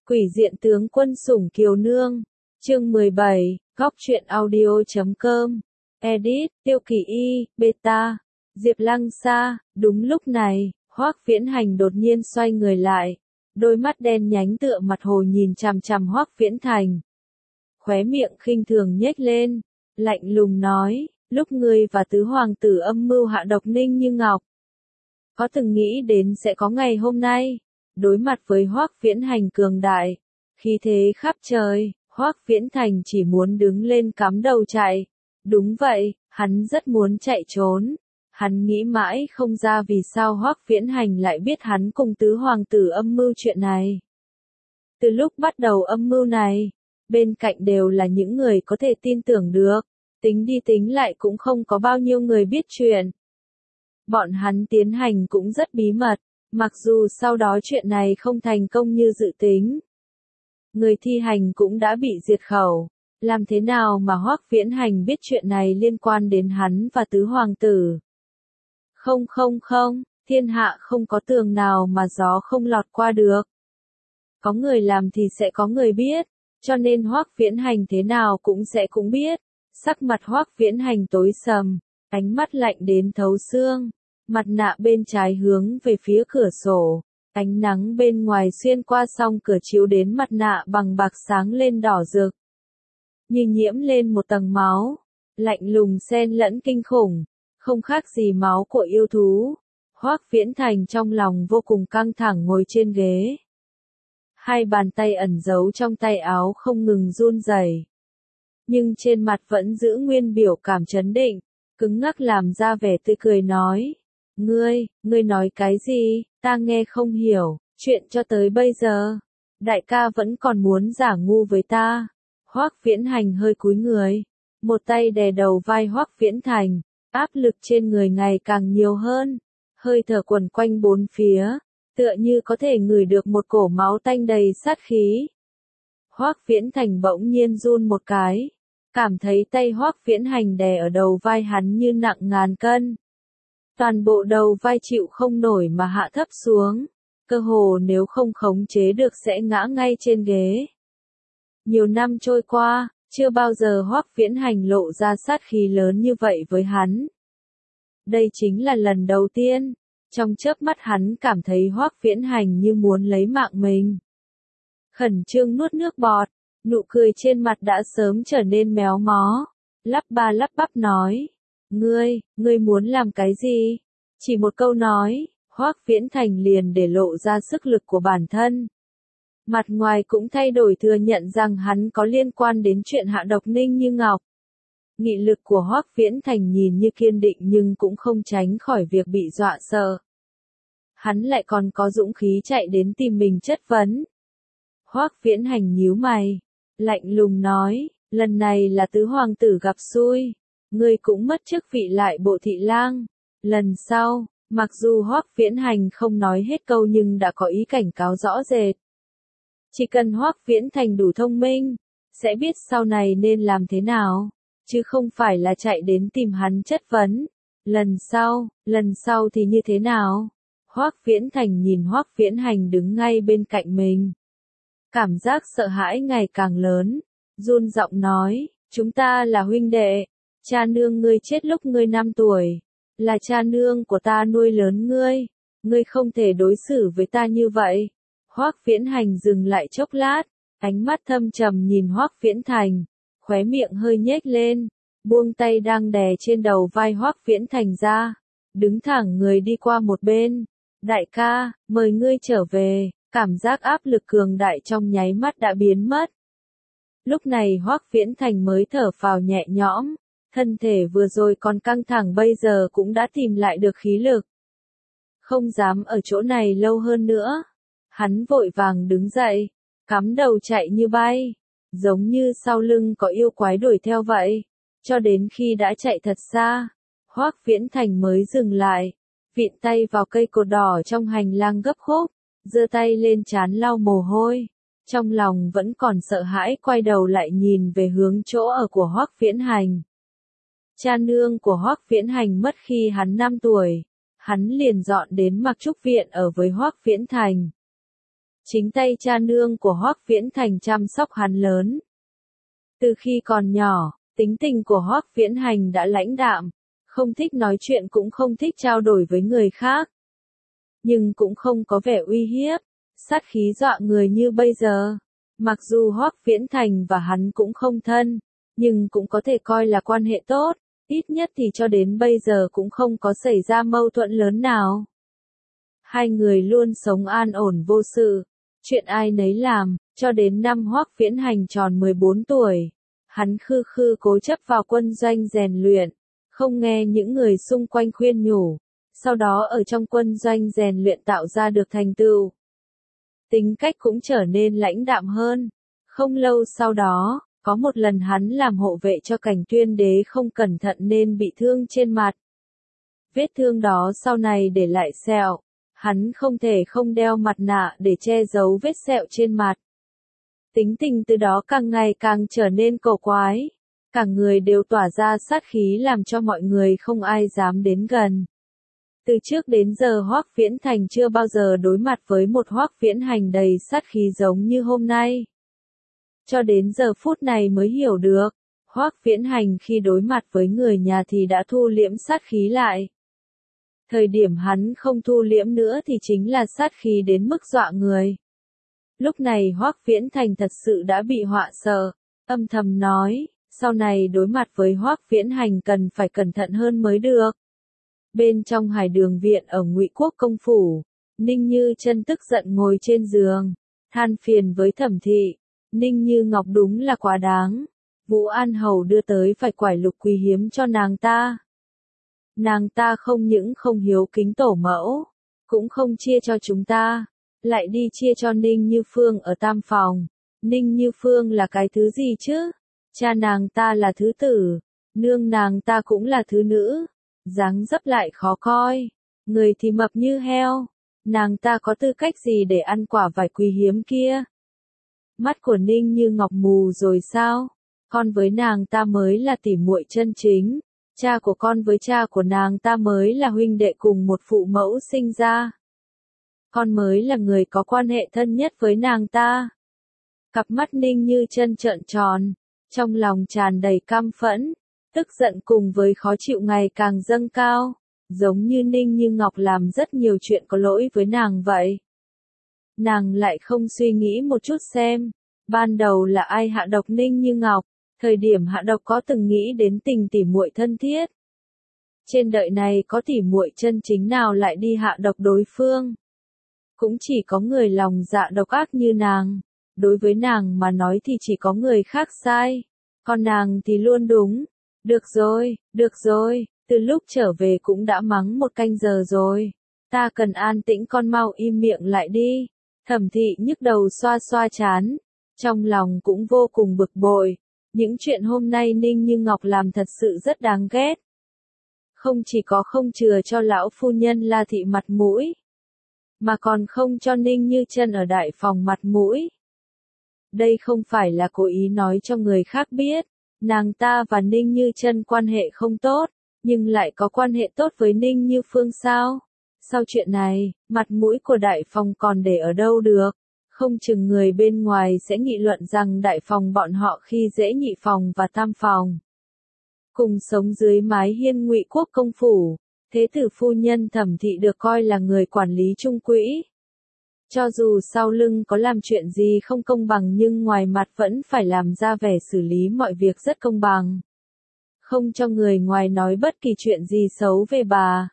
Quỷ diện tướng quân sủng kiều nương. Chương 17, góc truyện audio.com. Edit, Tiêu Kỳ Y, Beta. Diệp Lăng Sa. Đúng lúc này, Hoắc Viễn Hành đột nhiên xoay người lại. Đôi mắt đen nhánh tựa mặt hồ nhìn chằm chằm Hoắc Viễn Thành. Khóe miệng khinh thường nhếch lên, lạnh lùng nói, lúc ngươi và tứ hoàng tử âm mưu hạ độc Ninh Như Ngọc. Có từng nghĩ đến sẽ có ngày hôm nay? Đối mặt với Hoắc Viễn Hành cường đại, khí thế khắp trời, Hoắc Viễn Thành chỉ muốn đứng lên cắm đầu chạy. Đúng vậy, hắn rất muốn chạy trốn. Hắn nghĩ mãi không ra vì sao Hoắc Viễn Hành lại biết hắn cùng tứ hoàng tử âm mưu chuyện này. Từ lúc bắt đầu âm mưu này, bên cạnh đều là những người có thể tin tưởng được, tính đi tính lại cũng không có bao nhiêu người biết chuyện. Bọn hắn tiến hành cũng rất bí mật, mặc dù sau đó chuyện này không thành công như dự tính. Người thi hành cũng đã bị diệt khẩu, làm thế nào mà Hoắc Viễn Hành biết chuyện này liên quan đến hắn và tứ hoàng tử? Không, thiên hạ không có tường nào mà gió không lọt qua được. Có người làm thì sẽ có người biết, cho nên Hoắc Viễn Hành thế nào cũng biết. Sắc mặt Hoắc Viễn Hành tối sầm, ánh mắt lạnh đến thấu xương, mặt nạ bên trái hướng về phía cửa sổ, ánh nắng bên ngoài xuyên qua song cửa chiếu đến mặt nạ bằng bạc sáng lên đỏ rực, như nhiễm lên một tầng máu, lạnh lùng xen lẫn kinh khủng, không khác gì máu của yêu thú. Hoắc Viễn Thành trong lòng vô cùng căng thẳng ngồi trên ghế. Hai bàn tay ẩn giấu trong tay áo không ngừng run rẩy, nhưng trên mặt vẫn giữ nguyên biểu cảm trấn định, cứng ngắc làm ra vẻ tươi cười nói. Ngươi nói cái gì, ta nghe không hiểu, chuyện cho tới bây giờ, đại ca vẫn còn muốn giả ngu với ta. Hoắc Viễn Hành hơi cúi người, một tay đè đầu vai Hoắc Viễn Thành, áp lực trên người ngày càng nhiều hơn, hơi thở quẩn quanh bốn phía, tựa như có thể ngửi được một cổ máu tanh đầy sát khí. Hoắc Viễn Thành bỗng nhiên run một cái, cảm thấy tay Hoắc Viễn Hành đè ở đầu vai hắn như nặng ngàn cân. Toàn bộ đầu vai chịu không nổi mà hạ thấp xuống, cơ hồ nếu không khống chế được sẽ ngã ngay trên ghế. Nhiều năm trôi qua, chưa bao giờ Hoắc Viễn Hành lộ ra sát khí lớn như vậy với hắn. Đây chính là lần đầu tiên, trong chớp mắt hắn cảm thấy Hoắc Viễn Hành như muốn lấy mạng mình. Khẩn trương nuốt nước bọt, nụ cười trên mặt đã sớm trở nên méo mó, lắp ba lắp bắp nói. Ngươi muốn làm cái gì? Chỉ một câu nói, Hoắc Viễn Thành liền để lộ ra sức lực của bản thân. Mặt ngoài cũng thay đổi thừa nhận rằng hắn có liên quan đến chuyện hạ độc Ninh Như Ngọc. Nghị lực của Hoắc Viễn Thành nhìn như kiên định nhưng cũng không tránh khỏi việc bị dọa sợ. Hắn lại còn có dũng khí chạy đến tìm mình chất vấn. Hoắc Viễn Hành nhíu mày, lạnh lùng nói, lần này là tứ hoàng tử gặp xui, ngươi cũng mất chức vị lại bộ thị lang. Lần sau, mặc dù Hoắc Viễn Hành không nói hết câu nhưng đã có ý cảnh cáo rõ rệt. Chỉ cần Hoắc Viễn Thành đủ thông minh, sẽ biết sau này nên làm thế nào, chứ không phải là chạy đến tìm hắn chất vấn. Lần sau thì như thế nào? Hoắc Viễn Thành nhìn Hoắc Viễn Hành đứng ngay bên cạnh mình. Cảm giác sợ hãi ngày càng lớn, run giọng nói, chúng ta là huynh đệ, cha nương ngươi chết lúc ngươi 5 tuổi, là cha nương của ta nuôi lớn ngươi không thể đối xử với ta như vậy. Hoắc Viễn Hành dừng lại chốc lát, ánh mắt thâm trầm nhìn Hoắc Viễn Thành, khóe miệng hơi nhếch lên, buông tay đang đè trên đầu vai Hoắc Viễn Thành ra, đứng thẳng người đi qua một bên. Đại ca, mời ngươi trở về. Cảm giác áp lực cường đại trong nháy mắt đã biến mất. Lúc này Hoắc Viễn Thành mới thở phào nhẹ nhõm, thân thể vừa rồi còn căng thẳng bây giờ cũng đã tìm lại được khí lực. Không dám ở chỗ này lâu hơn nữa. Hắn vội vàng đứng dậy, cắm đầu chạy như bay, giống như sau lưng có yêu quái đuổi theo vậy. Cho đến khi đã chạy thật xa, Hoắc Viễn Thành mới dừng lại, vịn tay vào cây cột đỏ trong hành lang gấp khúc, giơ tay lên trán lau mồ hôi, trong lòng vẫn còn sợ hãi quay đầu lại nhìn về hướng chỗ ở của Hoắc Viễn Hành. Cha nương của Hoắc Viễn Hành mất khi hắn 5 tuổi, hắn liền dọn đến Mặc Trúc Viện ở với Hoắc Viễn Thành. Chính tay cha nương của Hoắc Viễn Thành chăm sóc hắn lớn. Từ khi còn nhỏ, tính tình của Hoắc Viễn Hành đã lãnh đạm, không thích nói chuyện cũng không thích trao đổi với người khác. Nhưng cũng không có vẻ uy hiếp, sát khí dọa người như bây giờ. Mặc dù Hoắc Viễn Thành và hắn cũng không thân, nhưng cũng có thể coi là quan hệ tốt, ít nhất thì cho đến bây giờ cũng không có xảy ra mâu thuẫn lớn nào. Hai người luôn sống an ổn vô sự, chuyện ai nấy làm, cho đến năm Hoắc Viễn Hành tròn 14 tuổi. Hắn khư khư cố chấp vào quân doanh rèn luyện, không nghe những người xung quanh khuyên nhủ, sau đó ở trong quân doanh rèn luyện tạo ra được thành tựu. Tính cách cũng trở nên lãnh đạm hơn. Không lâu sau đó, có một lần hắn làm hộ vệ cho Cảnh Tuyên Đế không cẩn thận nên bị thương trên mặt. Vết thương đó sau này để lại sẹo, hắn không thể không đeo mặt nạ để che giấu vết sẹo trên mặt. Tính tình từ đó càng ngày càng trở nên cổ quái, cả người đều tỏa ra sát khí làm cho mọi người không ai dám đến gần. Từ trước đến giờ Hoắc Viễn Thành chưa bao giờ đối mặt với một Hoắc Viễn Hành đầy sát khí giống như hôm nay. Cho đến giờ phút này mới hiểu được, Hoắc Viễn Hành khi đối mặt với người nhà thì đã thu liễm sát khí lại. Thời điểm hắn không thu liễm nữa thì chính là sát khí đến mức dọa người. Lúc này Hoắc Viễn Thành thật sự đã bị họa sợ, âm thầm nói, sau này đối mặt với Hoắc Viễn Hành cần phải cẩn thận hơn mới được. Bên trong Hải Đường viện ở Ngụy Quốc công phủ, Ninh Như Chân tức giận ngồi trên giường, than phiền với Thẩm Thị, Ninh Như Ngọc đúng là quá đáng. Vũ An Hầu đưa tới phải quải lục quý hiếm cho nàng ta. Nàng ta không những không hiếu kính tổ mẫu, cũng không chia cho chúng ta, lại đi chia cho Ninh Như Phương ở tam phòng. Ninh Như Phương là cái thứ gì chứ? Cha nàng ta là thứ tử, nương nàng ta cũng là thứ nữ, dáng dấp lại khó coi, người thì mập như heo, nàng ta có tư cách gì để ăn quả vải quý hiếm kia? Mắt của Ninh Như Ngọc mù rồi sao? Con với nàng ta mới là tỉ muội chân chính, cha của con với cha của nàng ta mới là huynh đệ cùng một phụ mẫu sinh ra. Con mới là người có quan hệ thân nhất với nàng ta. Cặp mắt Ninh Như Chân trợn tròn, trong lòng tràn đầy căm phẫn, tức giận cùng với khó chịu ngày càng dâng cao, giống như Ninh Như Ngọc làm rất nhiều chuyện có lỗi với nàng vậy. Nàng lại không suy nghĩ một chút xem, ban đầu là ai hạ độc Ninh Như Ngọc, thời điểm hạ độc có từng nghĩ đến tình tỉ muội thân thiết. Trên đời này có tỉ muội chân chính nào lại đi hạ độc đối phương. Cũng chỉ có người lòng dạ độc ác như nàng, đối với nàng mà nói thì chỉ có người khác sai, còn nàng thì luôn đúng. Được rồi, từ lúc trở về cũng đã mắng một canh giờ rồi, ta cần an tĩnh, con mau im miệng lại đi. Thẩm Thị nhức đầu xoa xoa trán, trong lòng cũng vô cùng bực bội, những chuyện hôm nay Ninh Như Ngọc làm thật sự rất đáng ghét. Không chỉ có không chừa cho lão phu nhân La Thị mặt mũi, mà còn không cho Ninh Như Chân ở đại phòng mặt mũi. Đây không phải là cố ý nói cho người khác biết, nàng ta và Ninh Như Chân quan hệ không tốt, nhưng lại có quan hệ tốt với Ninh Như Phương sao? Sau chuyện này, mặt mũi của đại phòng còn để ở đâu được? Không chừng người bên ngoài sẽ nghị luận rằng đại phòng bọn họ khi dễ nhị phòng và tam phòng. Cùng sống dưới mái hiên Ngụy Quốc công phủ, thế tử phu nhân Thẩm Thị được coi là người quản lý trung quỹ. Cho dù sau lưng có làm chuyện gì không công bằng nhưng ngoài mặt vẫn phải làm ra vẻ xử lý mọi việc rất công bằng. Không cho người ngoài nói bất kỳ chuyện gì xấu về bà.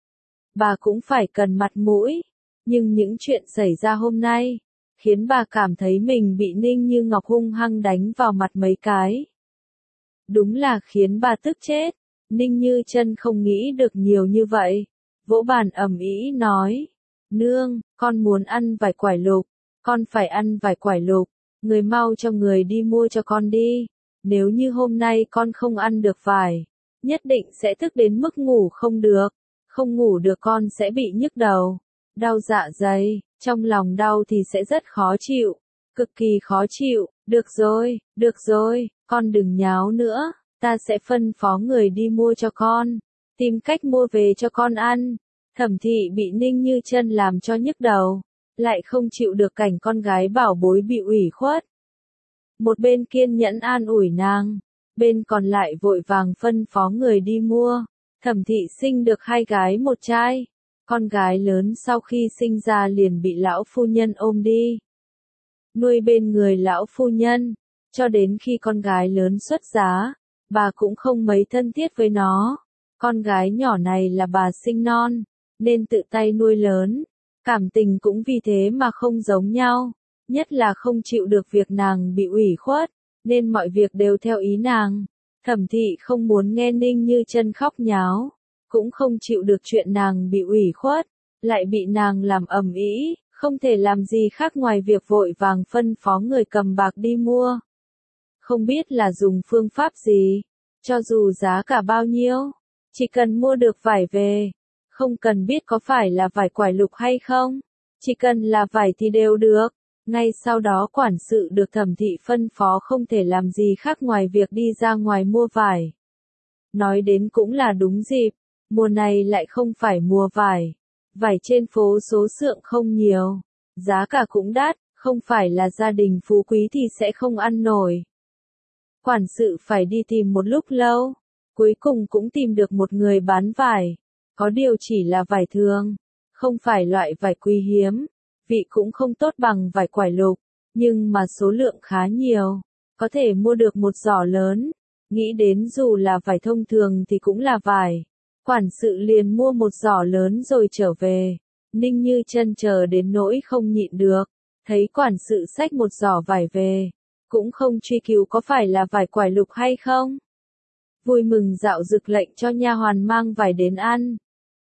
Bà cũng phải cần mặt mũi, nhưng những chuyện xảy ra hôm nay, khiến bà cảm thấy mình bị Ninh Như Ngọc hung hăng đánh vào mặt mấy cái. Đúng là khiến bà tức chết. Ninh Như Chân không nghĩ được nhiều như vậy, vỗ bàn ầm ĩ nói, nương, con muốn ăn vải quải lục, con phải ăn vải quải lục, người mau cho người đi mua cho con đi, nếu như hôm nay con không ăn được vải, nhất định sẽ thức đến mức ngủ không được, không ngủ được con sẽ bị nhức đầu, đau dạ dày, trong lòng đau thì sẽ rất khó chịu, cực kỳ khó chịu. Được rồi, con đừng nháo nữa, ta sẽ phân phó người đi mua cho con, tìm cách mua về cho con ăn. Thẩm Thị bị Ninh Như Chân làm cho nhức đầu, lại không chịu được cảnh con gái bảo bối bị ủy khuất. Một bên kiên nhẫn an ủi nàng, bên còn lại vội vàng phân phó người đi mua. Thẩm Thị sinh được 2 gái 1 trai. Con gái lớn sau khi sinh ra liền bị lão phu nhân ôm đi, nuôi bên người lão phu nhân, cho đến khi con gái lớn xuất giá, bà cũng không mấy thân thiết với nó. Con gái nhỏ này là bà sinh non, nên tự tay nuôi lớn, cảm tình cũng vì thế mà không giống nhau, nhất là không chịu được việc nàng bị ủy khuất, nên mọi việc đều theo ý nàng. Thẩm Thị không muốn nghe Ninh Như Chân khóc nháo, cũng không chịu được chuyện nàng bị ủy khuất, lại bị nàng làm ầm ĩ, không thể làm gì khác ngoài việc vội vàng phân phó người cầm bạc đi mua. Không biết là dùng phương pháp gì, cho dù giá cả bao nhiêu, chỉ cần mua được vải về, không cần biết có phải là vải quải lục hay không, chỉ cần là vải thì đều được. Ngay sau đó quản sự được Thẩm Thị phân phó không thể làm gì khác ngoài việc đi ra ngoài mua vải. Nói đến cũng là đúng dịp, mùa này lại không phải mùa vải. Vải trên phố số lượng không nhiều, giá cả cũng đắt, không phải là gia đình phú quý thì sẽ không ăn nổi. Quản sự phải đi tìm một lúc lâu, cuối cùng cũng tìm được một người bán vải, có điều chỉ là vải thường, không phải loại vải quý hiếm, vị cũng không tốt bằng vải quải lục, nhưng mà số lượng khá nhiều, có thể mua được một giỏ lớn, nghĩ đến dù là vải thông thường thì cũng là vải. Quản sự liền mua một giỏ lớn rồi trở về. Ninh Như Chân chờ đến nỗi không nhịn được, thấy quản sự xách một giỏ vải về, cũng không truy cứu có phải là vải quải lục hay không. Vui mừng dạo dực lệnh cho nha hoàn mang vải đến ăn.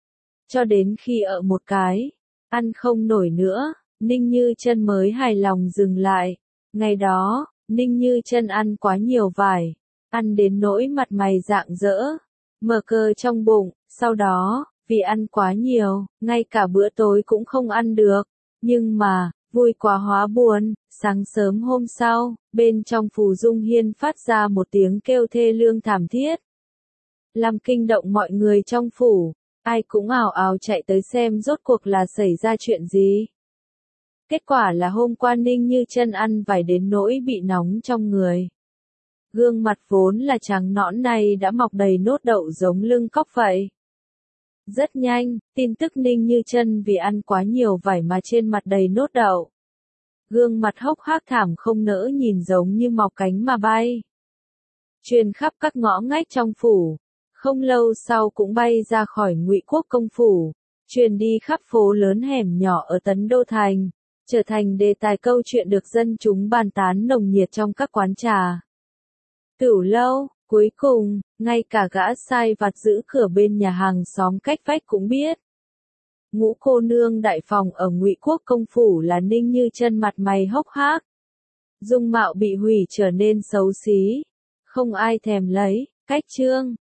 Cho đến khi ở một cái, ăn không nổi nữa, Ninh Như Chân mới hài lòng dừng lại. Ngày đó, Ninh Như Chân ăn quá nhiều vải, ăn đến nỗi mặt mày rạng rỡ, mở cờ trong bụng, sau đó, vì ăn quá nhiều, ngay cả bữa tối cũng không ăn được. Nhưng mà, vui quá hóa buồn, sáng sớm hôm sau, bên trong phủ Dung Hiên phát ra một tiếng kêu thê lương thảm thiết. Làm kinh động mọi người trong phủ, ai cũng ào ào chạy tới xem rốt cuộc là xảy ra chuyện gì. Kết quả là hôm qua Ninh Như Chân ăn vải đến nỗi bị nóng trong người. Gương mặt vốn là trắng nõn này đã mọc đầy nốt đậu giống lưng cóc vậy. Rất nhanh, tin tức Ninh Như Chân vì ăn quá nhiều vải mà trên mặt đầy nốt đậu. Gương mặt hốc hác thảm không nỡ nhìn giống như mọc cánh mà bay. Truyền khắp các ngõ ngách trong phủ, không lâu sau cũng bay ra khỏi Ngụy Quốc công phủ, truyền đi khắp phố lớn hẻm nhỏ ở Tấn Đô Thành, trở thành đề tài câu chuyện được dân chúng bàn tán nồng nhiệt trong các quán trà, tửu lâu. Cuối cùng, ngay cả gã sai vặt giữ cửa bên nhà hàng xóm cách vách cũng biết. Ngũ cô nương đại phòng ở Ngụy Quốc công phủ là Ninh Như Chân, mặt mày hốc hác, dung mạo bị hủy trở nên xấu xí, không ai thèm lấy. Cách chương